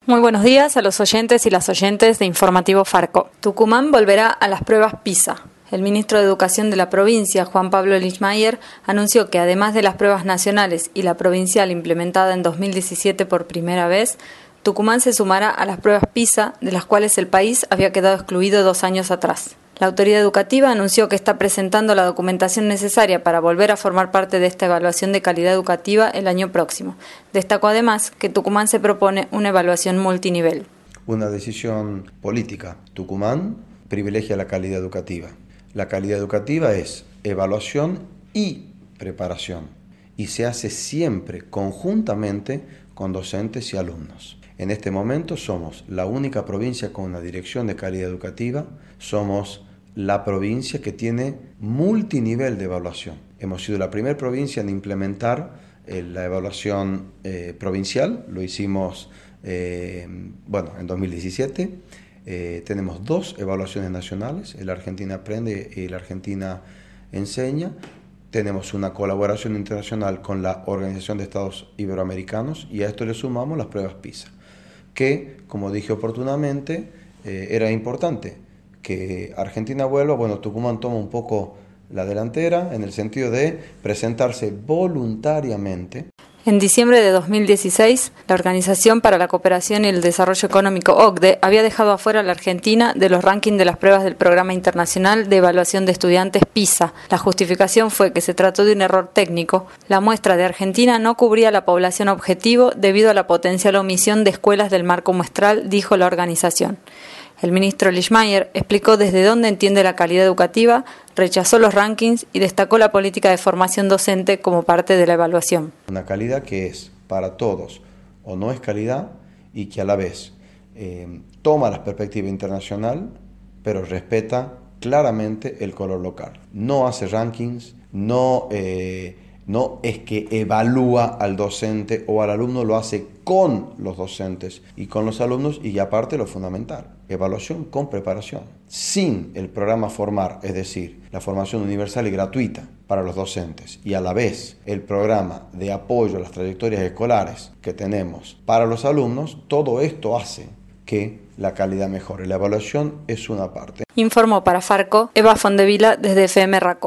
Muy buenos días a los oyentes y las oyentes de Informativo Farco. Tucumán volverá a las pruebas PISA. El ministro de Educación de la provincia, Juan Pablo Lichmayer, anunció que además de las pruebas nacionales y la provincial implementada en 2017 por primera vez, Tucumán se sumará a las pruebas PISA, de las cuales el país había quedado excluido 2 años atrás. La autoridad educativa anunció que está presentando la documentación necesaria para volver a formar parte de esta evaluación de calidad educativa el año próximo. Destacó además que Tucumán se propone una evaluación multinivel. Una decisión política. Tucumán privilegia la calidad educativa. La calidad educativa es evaluación y preparación y se hace siempre conjuntamente con docentes y alumnos. En este momento somos la única provincia con una dirección de calidad educativa, somos la provincia que tiene multinivel de evaluación. Hemos sido la primera provincia en implementar la evaluación provincial, lo hicimos en 2017. Tenemos 2 evaluaciones nacionales, el Argentina Aprende y el Argentina Enseña. Tenemos una colaboración internacional con la Organización de Estados Iberoamericanos y a esto le sumamos las pruebas PISA, que, como dije oportunamente, era importante que Argentina vuelva. Tucumán toma un poco la delantera en el sentido de presentarse voluntariamente. En diciembre de 2016, la Organización para la Cooperación y el Desarrollo Económico, OCDE, había dejado afuera a la Argentina de los rankings de las pruebas del Programa Internacional de Evaluación de Estudiantes PISA. La justificación fue que se trató de un error técnico. La muestra de Argentina no cubría la población objetivo debido a la potencial omisión de escuelas del marco muestral, dijo la organización. El ministro Lichmayer explicó desde dónde entiende la calidad educativa, rechazó los rankings y destacó la política de formación docente como parte de la evaluación. Una calidad que es para todos o no es calidad y que a la vez toma la perspectiva internacional, pero respeta claramente el color local. No hace rankings, no es que evalúa al docente o al alumno, lo hace con los docentes y con los alumnos y aparte lo fundamental, evaluación con preparación. Sin el programa Formar, es decir, la formación universal y gratuita para los docentes y a la vez el programa de apoyo a las trayectorias escolares que tenemos para los alumnos, todo esto hace que la calidad mejore. La evaluación es una parte. Informó para Farco Eva Fondevila desde FM Raco.